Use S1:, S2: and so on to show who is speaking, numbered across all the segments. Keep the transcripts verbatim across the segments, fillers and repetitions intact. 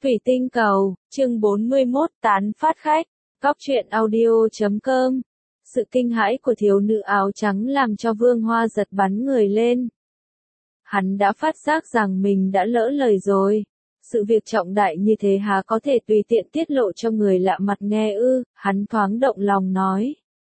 S1: Thủy tinh cầu, chương bốn mươi mốt, tán phát khách, góc truyện audio chấm com. Sự kinh hãi của thiếu nữ áo trắng làm cho Vương Hoa giật bắn người lên. Hắn đã phát giác rằng mình đã lỡ lời rồi. Sự việc trọng đại như thế há có thể tùy tiện tiết lộ cho người lạ mặt nghe ư, hắn thoáng động lòng nói.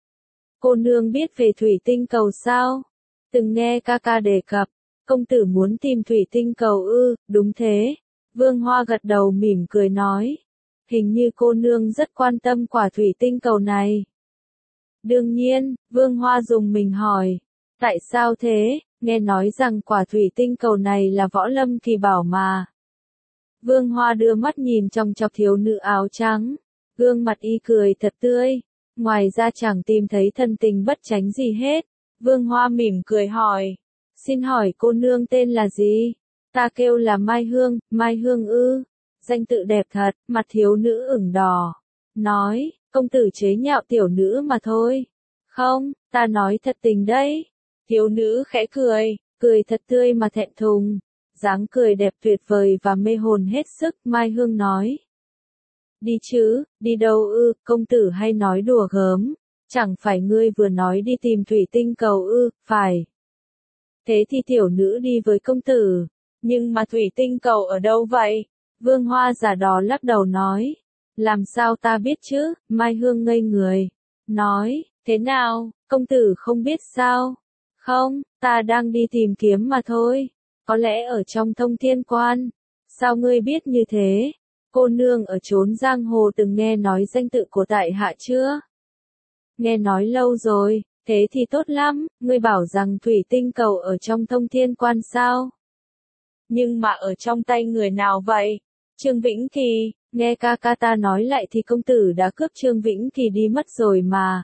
S1: Cô nương biết về thủy tinh cầu sao? Từng nghe ca ca đề cập, công tử muốn tìm thủy tinh cầu ư, đúng thế. Vương Hoa gật đầu mỉm cười nói. Hình như cô nương rất quan tâm quả thủy tinh cầu này. Đương nhiên, Vương Hoa dùng mình hỏi. Tại sao thế, nghe nói rằng quả thủy tinh cầu này là võ lâm kỳ bảo mà. Vương Hoa đưa mắt nhìn trong chọc thiếu nữ áo trắng. Gương mặt y cười thật tươi. Ngoài ra chẳng tìm thấy thân tình bất tránh gì hết. Vương Hoa mỉm cười hỏi. Xin hỏi cô nương tên là gì? Ta kêu là Mai Hương, Mai Hương ư. Danh tự đẹp thật, mặt thiếu nữ ửng đỏ. Nói, công tử chế nhạo tiểu nữ mà thôi. Không, ta nói thật tình đấy. Thiếu nữ khẽ cười, cười thật tươi mà thẹn thùng. Dáng cười đẹp tuyệt vời và mê hồn hết sức, Mai Hương nói. Đi chứ, đi đâu ư, công tử hay nói đùa gớm. Chẳng phải ngươi vừa nói đi tìm thủy tinh cầu ư, phải. Thế thì tiểu nữ đi với công tử. Nhưng mà thủy tinh cầu ở đâu vậy? Vương Hoa giả đò lắc đầu nói. Làm sao ta biết chứ? Mai Hương ngây người. Nói, thế nào, công tử không biết sao? Không, ta đang đi tìm kiếm mà thôi. Có lẽ ở trong Thông Thiên Quan. Sao ngươi biết như thế? Cô nương ở chốn giang hồ từng nghe nói danh tự của tại hạ chưa? Nghe nói lâu rồi, thế thì tốt lắm, ngươi bảo rằng thủy tinh cầu ở trong Thông Thiên Quan sao? Nhưng mà ở trong tay người nào vậy? Trương Vĩnh Kỳ, nghe ca ca ta nói lại thì công tử đã cướp Trương Vĩnh Kỳ đi mất rồi mà.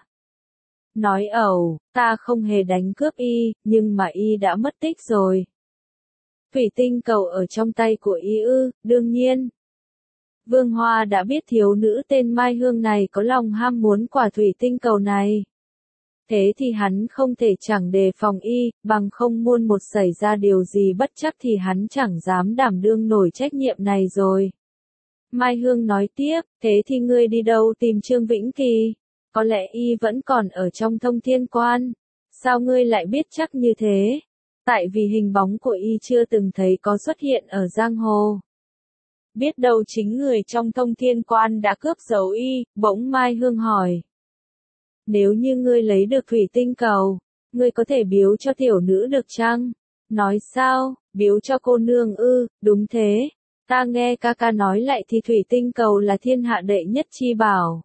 S1: Nói ẩu, ta không hề đánh cướp y, nhưng mà y đã mất tích rồi. Thủy tinh cầu ở trong tay của y ư, đương nhiên. Vương Hoa đã biết thiếu nữ tên Mai Hương này có lòng ham muốn quả thủy tinh cầu này. Thế thì hắn không thể chẳng đề phòng y, bằng không muôn một xảy ra điều gì bất chắc thì hắn chẳng dám đảm đương nổi trách nhiệm này rồi. Mai Hương nói tiếp, thế thì ngươi đi đâu tìm Trương Vĩnh Kỳ? Có lẽ y vẫn còn ở trong Thông Thiên Quan. Sao ngươi lại biết chắc như thế? Tại vì hình bóng của y chưa từng thấy có xuất hiện ở giang hồ. Biết đâu chính người trong Thông Thiên Quan đã cướp giấu y, bỗng Mai Hương hỏi. Nếu như ngươi lấy được thủy tinh cầu, ngươi có thể biếu cho tiểu nữ được chăng? Nói sao, biếu cho cô nương ư, đúng thế. Ta nghe ca ca nói lại thì thủy tinh cầu là thiên hạ đệ nhất chi bảo.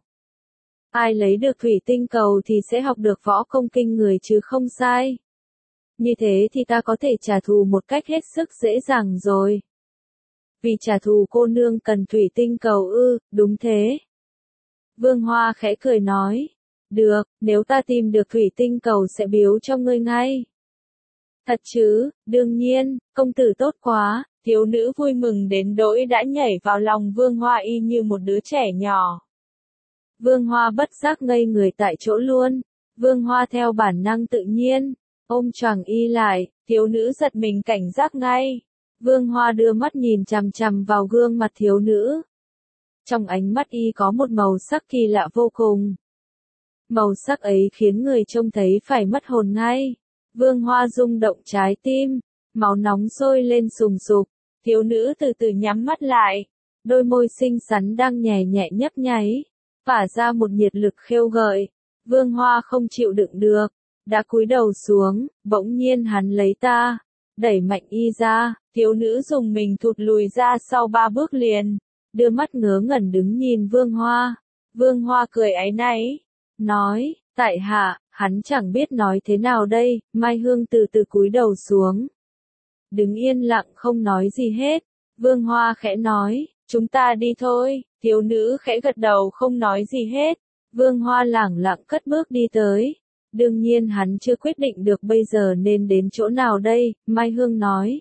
S1: Ai lấy được thủy tinh cầu thì sẽ học được võ công kinh người chứ không sai. Như thế thì ta có thể trả thù một cách hết sức dễ dàng rồi. Vì trả thù cô nương cần thủy tinh cầu ư, đúng thế. Vương Hoa khẽ cười nói. Được, nếu ta tìm được thủy tinh cầu sẽ biếu cho ngươi ngay. Thật chứ, đương nhiên, công tử tốt quá, thiếu nữ vui mừng đến nỗi đã nhảy vào lòng Vương Hoa y như một đứa trẻ nhỏ. Vương Hoa bất giác ngây người tại chỗ luôn, Vương Hoa theo bản năng tự nhiên, ôm choàng y lại, thiếu nữ giật mình cảnh giác ngay. Vương Hoa đưa mắt nhìn chằm chằm vào gương mặt thiếu nữ. Trong ánh mắt y có một màu sắc kỳ lạ vô cùng. Màu sắc ấy khiến người trông thấy phải mất hồn ngay. Vương Hoa rung động trái tim, máu nóng sôi lên sùng sục, thiếu nữ từ từ nhắm mắt lại, đôi môi xinh xắn đang nhẹ nhẹ nhấp nháy, phả ra một nhiệt lực khêu gợi. Vương Hoa không chịu đựng được, đã cúi đầu xuống, bỗng nhiên hắn lấy ta, đẩy mạnh y ra, thiếu nữ dùng mình thụt lùi ra sau ba bước liền, đưa mắt ngớ ngẩn đứng nhìn Vương Hoa. Vương Hoa cười áy náy. Nói, tại hạ, hắn chẳng biết nói thế nào đây, Mai Hương từ từ cúi đầu xuống. Đứng yên lặng không nói gì hết, Vương Hoa khẽ nói, chúng ta đi thôi, thiếu nữ khẽ gật đầu không nói gì hết, Vương Hoa lẳng lặng cất bước đi tới. Đương nhiên hắn chưa quyết định được bây giờ nên đến chỗ nào đây, Mai Hương nói.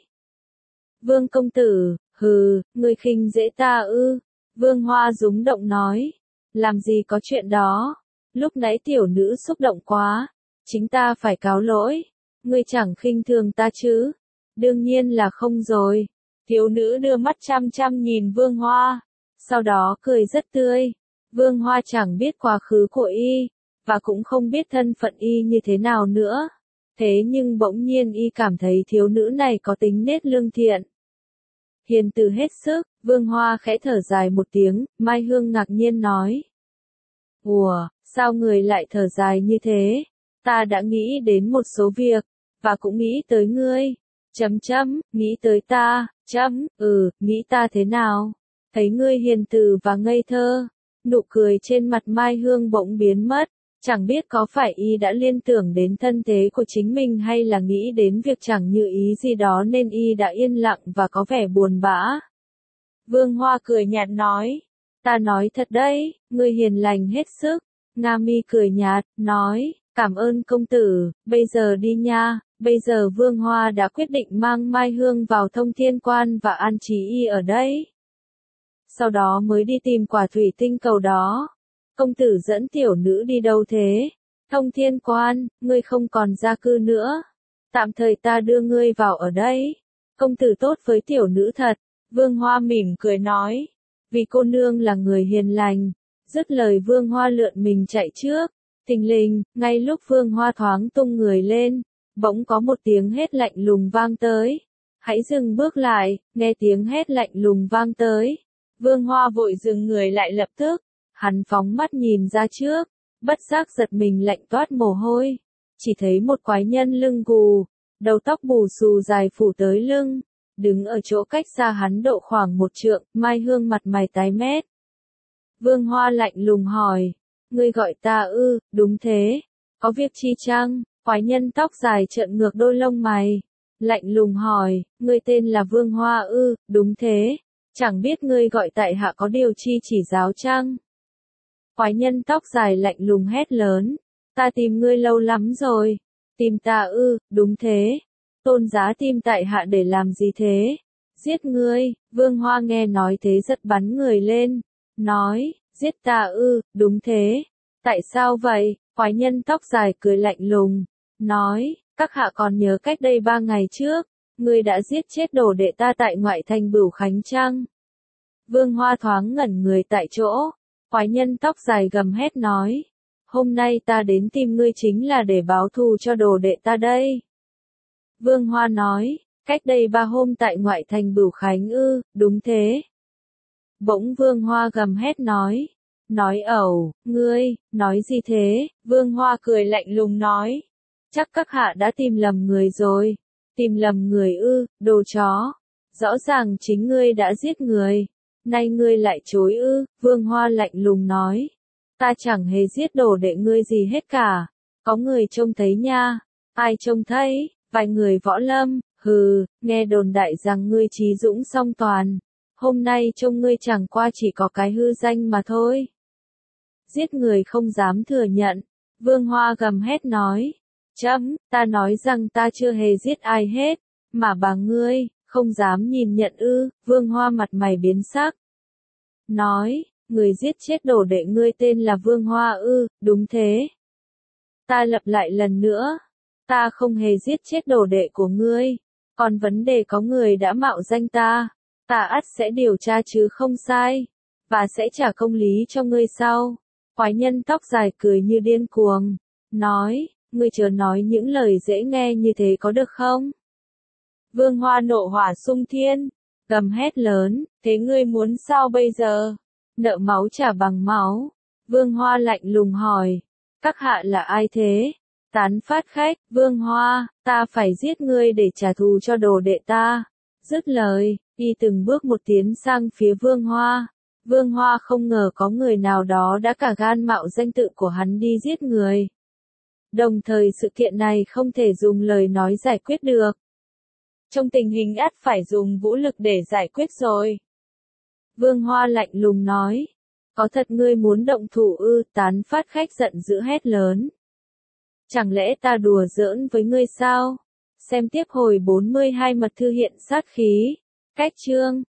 S1: Vương công tử, hừ, ngươi khinh dễ ta ư, Vương Hoa rúng động nói, làm gì có chuyện đó. Lúc nãy tiểu nữ xúc động quá, chính ta phải cáo lỗi, ngươi chẳng khinh thường ta chứ? Đương nhiên là không rồi. Thiếu nữ đưa mắt chăm chăm nhìn Vương Hoa, sau đó cười rất tươi. Vương Hoa chẳng biết quá khứ của y, và cũng không biết thân phận y như thế nào nữa. Thế nhưng bỗng nhiên y cảm thấy thiếu nữ này có tính nết lương thiện. Hiền từ hết sức, Vương Hoa khẽ thở dài một tiếng, Mai Hương ngạc nhiên nói. Ủa, sao người lại thở dài như thế? Ta đã nghĩ đến một số việc, và cũng nghĩ tới ngươi. Chấm chấm, nghĩ tới ta, chấm, ừ, nghĩ ta thế nào? Thấy ngươi hiền từ và ngây thơ. Nụ cười trên mặt Mai Hương bỗng biến mất. Chẳng biết có phải y đã liên tưởng đến thân thế của chính mình hay là nghĩ đến việc chẳng như ý gì đó nên y đã yên lặng và có vẻ buồn bã. Vương Hoa cười nhạt nói, ta nói thật đấy, ngươi hiền lành hết sức. Nga Mi cười nhạt, nói, cảm ơn công tử, bây giờ đi nha. Bây giờ Vương Hoa đã quyết định mang Mai Hương vào Thông Thiên Quan và an trí y ở đây. Sau đó mới đi tìm quả thủy tinh cầu đó. Công tử dẫn tiểu nữ đi đâu thế? Thông Thiên Quan, ngươi không còn gia cư nữa. Tạm thời ta đưa ngươi vào ở đây. Công tử tốt với tiểu nữ thật. Vương Hoa mỉm cười nói. Vì cô nương là người hiền lành. Dứt lời Vương Hoa lượn mình chạy trước. Thình lình, ngay lúc Vương Hoa thoáng tung người lên, bỗng có một tiếng hét lạnh lùng vang tới. Hãy dừng bước lại, nghe tiếng hét lạnh lùng vang tới. Vương Hoa vội dừng người lại lập tức. Hắn phóng mắt nhìn ra trước, bất giác giật mình lạnh toát mồ hôi. Chỉ thấy một quái nhân lưng gù, đầu tóc bù xù dài phủ tới lưng, đứng ở chỗ cách xa hắn độ khoảng một trượng, Mai Hương mặt mày tái mét. Vương Hoa lạnh lùng hỏi, ngươi gọi ta ư, đúng thế, có việc chi chăng? Quái nhân tóc dài trợn ngược đôi lông mày, lạnh lùng hỏi, ngươi tên là Vương Hoa ư, đúng thế, chẳng biết ngươi gọi tại hạ có điều chi chỉ giáo chăng? Quái nhân tóc dài lạnh lùng hét lớn, ta tìm ngươi lâu lắm rồi. Tìm ta ư, đúng thế. Tôn giá tìm tại hạ để làm gì thế? Giết ngươi. Vương Hoa nghe nói thế giật bắn người lên, nói, giết ta ư, đúng thế. Tại sao vậy? Quái nhân tóc dài cười lạnh lùng, nói, các hạ còn nhớ cách đây ba ngày trước, ngươi đã giết chết đồ đệ ta tại ngoại thành Bửu Khánh chăng? Vương Hoa thoáng ngẩn người tại chỗ. Quái nhân tóc dài gầm hét nói, hôm nay ta đến tìm ngươi chính là để báo thù cho đồ đệ ta đây. Vương Hoa nói, cách đây ba hôm tại ngoại thành Bửu Khánh ư, đúng thế. Bỗng Vương Hoa gầm hét nói, nói ẩu, ngươi, nói gì thế? Vương Hoa cười lạnh lùng nói, chắc các hạ đã tìm lầm người rồi. Tìm lầm người ư, đồ chó. Rõ ràng chính ngươi đã giết người. Nay ngươi lại chối ư, Vương Hoa lạnh lùng nói. Ta chẳng hề giết đồ đệ ngươi gì hết cả. Có người trông thấy nha. Ai trông thấy? Vài người võ lâm, hừ, nghe đồn đại rằng ngươi trí dũng song toàn. Hôm nay trông ngươi chẳng qua chỉ có cái hư danh mà thôi. Giết người không dám thừa nhận. Vương Hoa gầm hét nói. Chấm, ta nói rằng ta chưa hề giết ai hết. Mà bà ngươi, không dám nhìn nhận ư, Vương Hoa mặt mày biến sắc. Nói, người giết chết đồ đệ ngươi tên là Vương Hoa ư, đúng thế. Ta lặp lại lần nữa, ta không hề giết chết đồ đệ của ngươi, còn vấn đề có người đã mạo danh ta, ta ắt sẽ điều tra chứ không sai, và sẽ trả công lý cho ngươi sau. Quái nhân tóc dài cười như điên cuồng, nói, ngươi chớ nói những lời dễ nghe như thế có được không? Vương Hoa nộ hỏa sung thiên, gầm hét lớn, thế ngươi muốn sao bây giờ? Nợ máu trả bằng máu. Vương Hoa lạnh lùng hỏi, các hạ là ai thế? Tán phát khách, Vương Hoa, ta phải giết ngươi để trả thù cho đồ đệ ta. Dứt lời, y từng bước một tiến sang phía Vương Hoa. Vương Hoa không ngờ có người nào đó đã cả gan mạo danh tự của hắn đi giết người. Đồng thời sự kiện này không thể dùng lời nói giải quyết được. Trong tình hình ắt phải dùng vũ lực để giải quyết rồi. Vương Hoa lạnh lùng nói, có thật ngươi muốn động thủ ư? Tán phát khách giận dữ hét lớn. Chẳng lẽ ta đùa giỡn với ngươi sao? Xem tiếp hồi bốn mươi hai mật thư hiện sát khí. Cách chương